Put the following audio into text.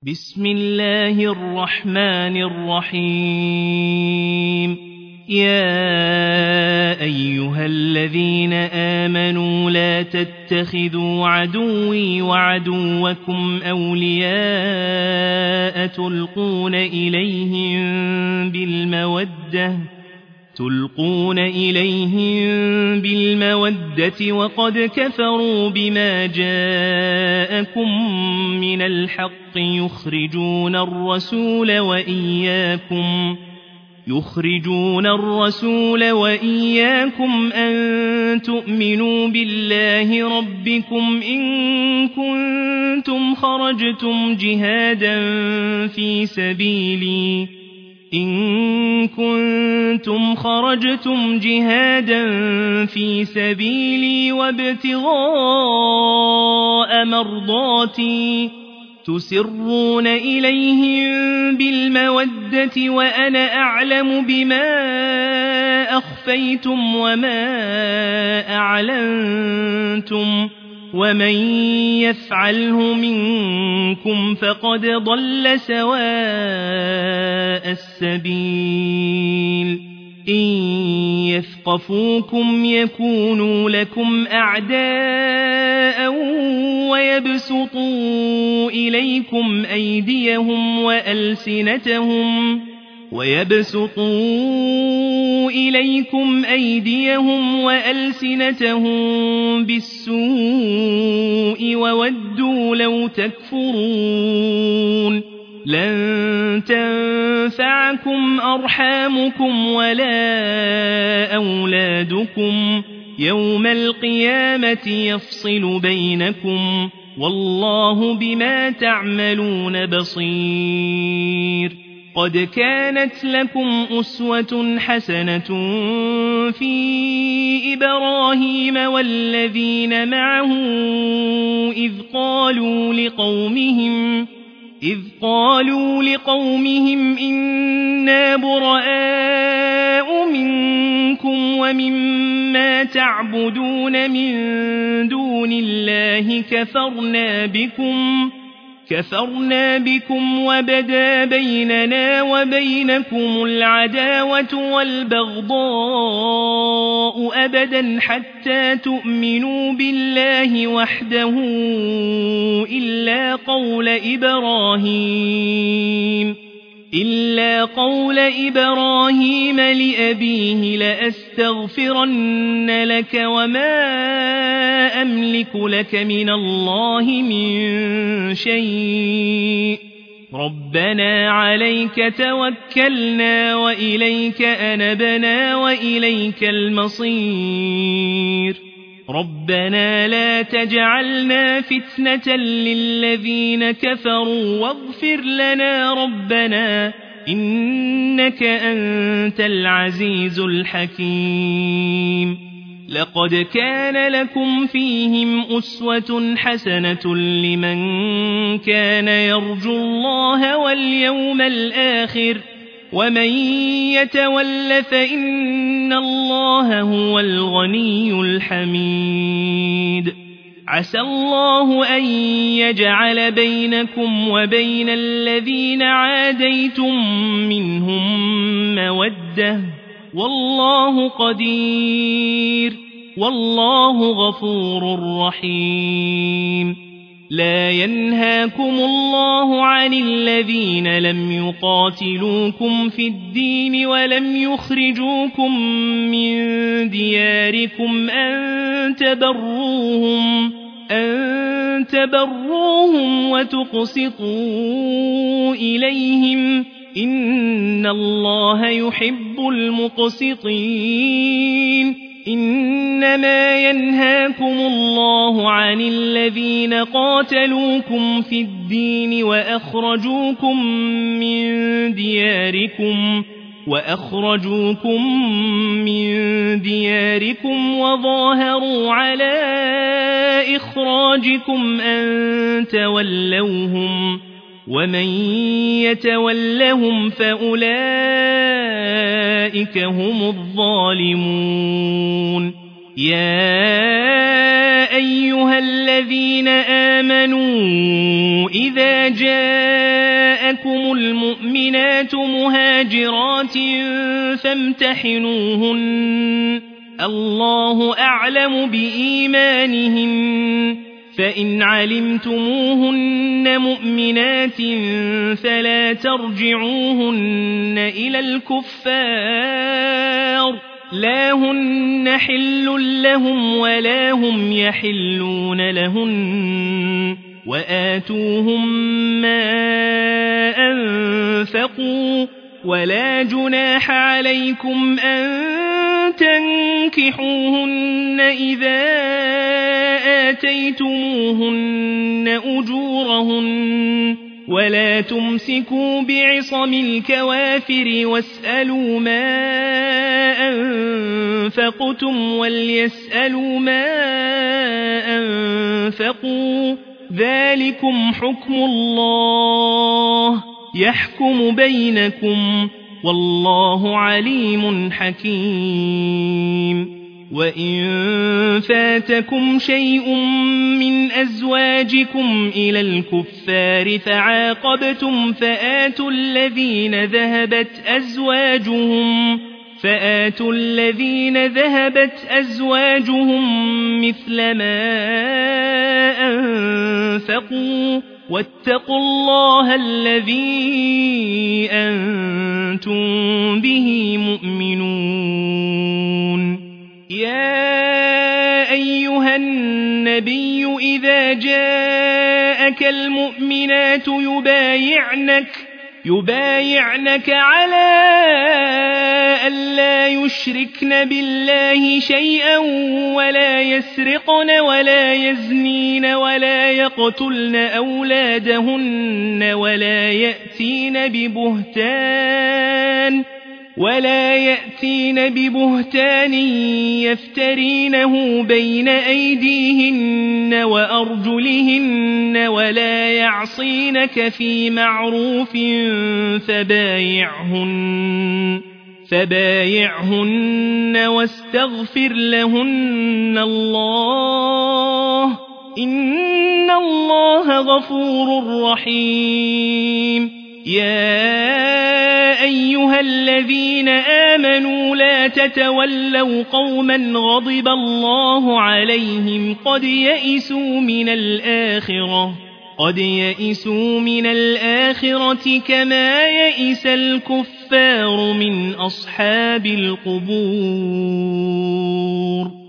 بسم الله الرحمن الرحيم يا أيها الذين آمنوا لا تتخذوا عدوي وعدوكم أولياء تلقون إليهم بالمودة وقد كفروا بما جاءكم من الحق يخرجون الرسول وإياكم أن تؤمنوا بالله ربكم إن كنتم خرجتم جهادا في سبيلي وابتغاء مرضاتي تسرون إليهم بالمودة وأنا أعلم بما أخفيتم وما أعلنتم ومن يفعله منكم فقد ضل سواء السبيل إن يثقفوكم يكونوا لكم أعداء ويبسطوا إليكم أيديهم وألسنتهم بالسوء وودوا لو تكفرون لن تنفعكم أرحامكم ولا أولادكم يوم القيامة يفصل بينكم والله بما تعملون بصير قد كانت لكم أسوة حسنة في إبراهيم والذين معه إذ قالوا لقومهم إنا براء منكم ومما تعبدون من دون الله كفرنا بكم وبدا بيننا وبينكم العداوة والبغضاء أبدا حتى تؤمنوا بالله وحده إلا قول إبراهيم لأبيه لأستغفرن لك وما أملك لك من الله من شيء ربنا عليك توكلنا وإليك أنبنا وإليك المصير ربنا لا تجعلنا فتنة للذين كفروا واغفر لنا ربنا إنك أنت العزيز الحكيم لقد كان لكم فيهم أسوة حسنة لمن كان يرجو الله واليوم الآخر ومن يتول فإن الله هو الغني الحميد عسى الله أن يجعل بينكم وبين الذين عاديتم منهم مودة والله قدير والله غفور رحيم لا ينهاكم الله عن الذين لم يقاتلوكم في الدين ولم يخرجوكم من دياركم أن تبروهم وتقسطوا إليهم إن الله يحب المقسطين إنما ينهاكم الله عن الذين قاتلوكم في الدين وأخرجوكم من دياركم وظاهروا على إخراجكم أن تولوهم ومن يتولهم فأولئك هم الظالمون يا أيها الذين آمنوا إذا إذا جاءكم المؤمنات مهاجرات فامتحنوهن الله أعلم بإيمانهن فإن علمتموهن مؤمنات فلا ترجعوهن إلى الكفار لا هن حل لهم ولا هم يحلون لهن وآتوهم ما أنفقوا ولا جناح عليكم أن تنكحوهن إذا آتيتموهن أجورهن ولا تمسكوا بعصم الكوافر واسألوا ما أنفقتم وليسألوا ما أنفقوا ذلكم حكم الله يحكم بينكم والله عليم حكيم وإن فاتكم شيء من أزواجكم إلى الكفار فعاقبتم فآتوا الذين ذهبت أزواجهم مثل ما أنفقوا واتقوا الله الذي أنتم به مؤمنون يا أيها النبي إذا جاءك المؤمنات يبايعنك على ألا يشركن بالله شيئا ولا يسرقن ولا يزنين ولا يقتلن أولادهن ولا يأتين ببهتان يفترينه بين أيديهن وأرجلهن ولا يعصينك في معروف فبايعهن واستغفر لهن الله إن الله غفور رحيم يا أيها الذين آمنوا لا تتولوا قوما غضب الله عليهم قد يئسوا من الآخرة كما يئس الكفار من أصحاب القبور